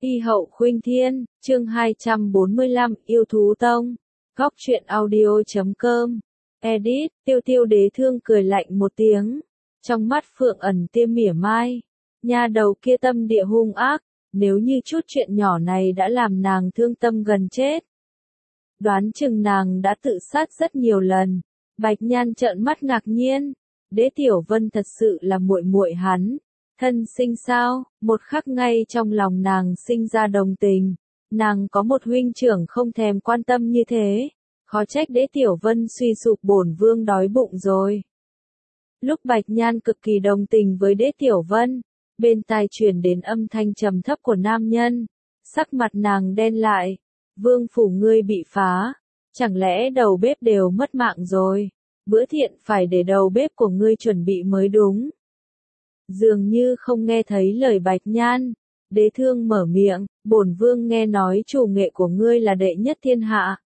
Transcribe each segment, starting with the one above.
Y hậu khuynh thiên, chương 245, yêu thú tông. Góc truyện audio.com. Edit, tiêu tiêu đế thương cười lạnh một tiếng. Trong mắt phượng ẩn tia mỉa mai. Nha đầu kia tâm địa hung ác, nếu như chút chuyện nhỏ này đã làm nàng thương tâm gần chết. Đoán chừng nàng đã tự sát rất nhiều lần. Bạch Nhan trợn mắt ngạc nhiên. Đế Tiểu Vân thật sự là muội muội hắn. Thân sinh sao? Một khắc ngay trong lòng nàng sinh ra đồng tình. Nàng có một huynh trưởng không thèm quan tâm như thế. Khó trách Đế Tiểu Vân suy sụp, bổn vương đói bụng rồi. Lúc Bạch Nhan cực kỳ đồng tình với Đế Tiểu Vân, bên tai truyền đến âm thanh trầm thấp của nam nhân. Sắc mặt nàng đen lại. Vương phủ ngươi bị phá. Chẳng lẽ đầu bếp đều mất mạng rồi? Bữa thiện phải để đầu bếp của ngươi chuẩn bị mới đúng. Dường như không nghe thấy lời Bạch Nhan, Đế Thương mở miệng, bổn vương nghe nói chủ nghệ của ngươi là đệ nhất thiên hạ.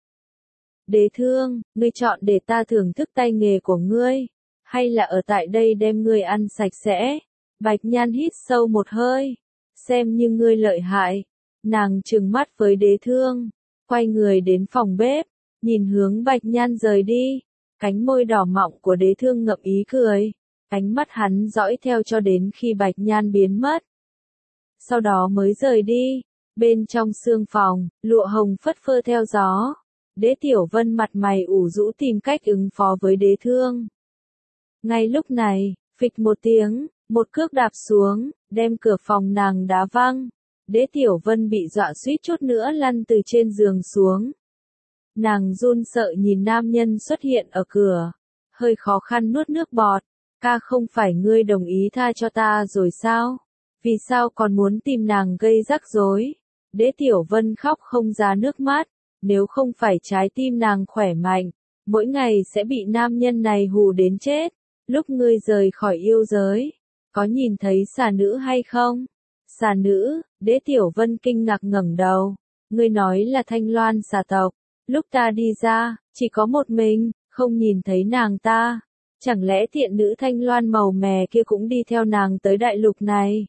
Đế Thương, ngươi chọn để ta thưởng thức tay nghề của ngươi, hay là ở tại đây đem ngươi ăn sạch sẽ? Bạch Nhan hít sâu một hơi, xem như ngươi lợi hại. Nàng trừng mắt với Đế Thương, quay người đến phòng bếp, nhìn hướng Bạch Nhan rời đi. Cánh môi đỏ mọng của Đế Thương ngậm ý cười. Ánh mắt hắn dõi theo cho đến khi Bạch Nhan biến mất. Sau đó mới rời đi. Bên trong sương phòng, lụa hồng phất phơ theo gió. Đế Tiểu Vân mặt mày ủ rũ tìm cách ứng phó với Đế Thương. Ngay lúc này, phịch một tiếng, một cước đạp xuống, đem cửa phòng nàng đá văng. Đế Tiểu Vân bị dọa suýt chút nữa lăn từ trên giường xuống. Nàng run sợ nhìn nam nhân xuất hiện ở cửa, hơi khó khăn nuốt nước bọt. Ca, không phải ngươi đồng ý tha cho ta rồi sao? Vì sao còn muốn tìm nàng gây rắc rối? Đế Tiểu Vân khóc không ra nước mắt. Nếu không phải trái tim nàng khỏe mạnh, mỗi ngày sẽ bị nam nhân này hù đến chết. Lúc ngươi rời khỏi yêu giới, có nhìn thấy xà nữ hay không? Xà nữ? Đế Tiểu Vân kinh ngạc ngẩng đầu. Ngươi nói là Thanh Loan xà tộc. Lúc ta đi ra, chỉ có một mình, không nhìn thấy nàng ta. Chẳng lẽ thiện nữ Thanh Loan màu mè kia cũng đi theo nàng tới đại lục này?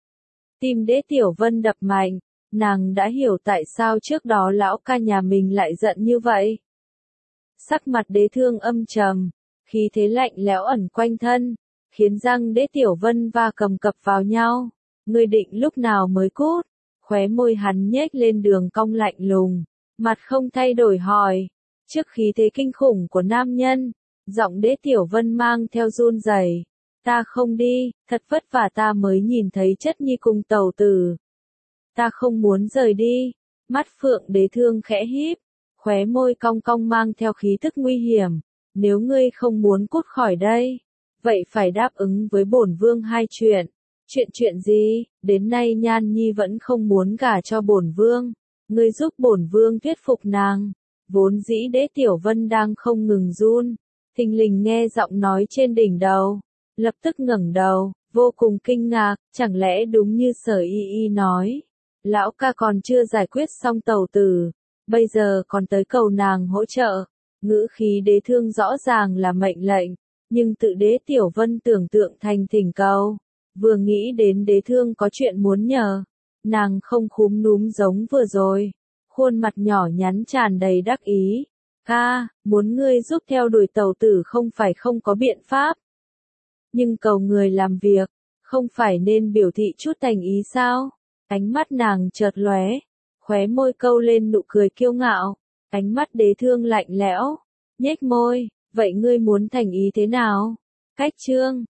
Tim Đế Tiểu Vân đập mạnh, nàng đã hiểu tại sao trước đó lão ca nhà mình lại giận như vậy. Sắc mặt Đế Thương âm trầm, khí thế lạnh lẽo ẩn quanh thân, khiến răng Đế Tiểu Vân va cầm cập vào nhau. Ngươi định lúc nào mới cút? Khóe môi hắn nhếch lên đường cong lạnh lùng, mặt không thay đổi hỏi. Trước khí thế kinh khủng của nam nhân, giọng Đế Tiểu Vân mang theo run rẩy. Ta không đi, thật vất vả ta mới nhìn thấy chất nhi cùng tẩu tử. Ta không muốn rời đi. Mắt phượng Đế Thương khẽ híp, khóe môi cong cong mang theo khí tức nguy hiểm. Nếu ngươi không muốn cút khỏi đây, vậy phải đáp ứng với bổn vương hai chuyện. Chuyện gì? Đến nay Nhan Nhi vẫn không muốn gả cho bổn vương. Ngươi giúp bổn vương thuyết phục nàng. Vốn dĩ Đế Tiểu Vân đang không ngừng run, thình lình nghe giọng nói trên đỉnh đầu, lập tức ngẩng đầu, vô cùng kinh ngạc. Chẳng lẽ đúng như Sở Y Y nói, lão ca còn chưa giải quyết xong tẩu tử, bây giờ còn tới cầu nàng hỗ trợ? Ngữ khí Đế Thương rõ ràng là mệnh lệnh, nhưng tự Đế Tiểu Vân tưởng tượng thành thỉnh cầu. Vừa nghĩ đến Đế Thương có chuyện muốn nhờ, nàng không khúm núm giống vừa rồi, khuôn mặt nhỏ nhắn tràn đầy đắc ý. Ca, muốn ngươi giúp theo đuổi tẩu tử không phải không có biện pháp. Nhưng cầu người làm việc, không phải nên biểu thị chút thành ý sao? Ánh mắt nàng chợt lóe, khóe môi câu lên nụ cười kiêu ngạo. Ánh mắt Đế Thương lạnh lẽo, nhếch môi, vậy ngươi muốn thành ý thế nào? Cách chương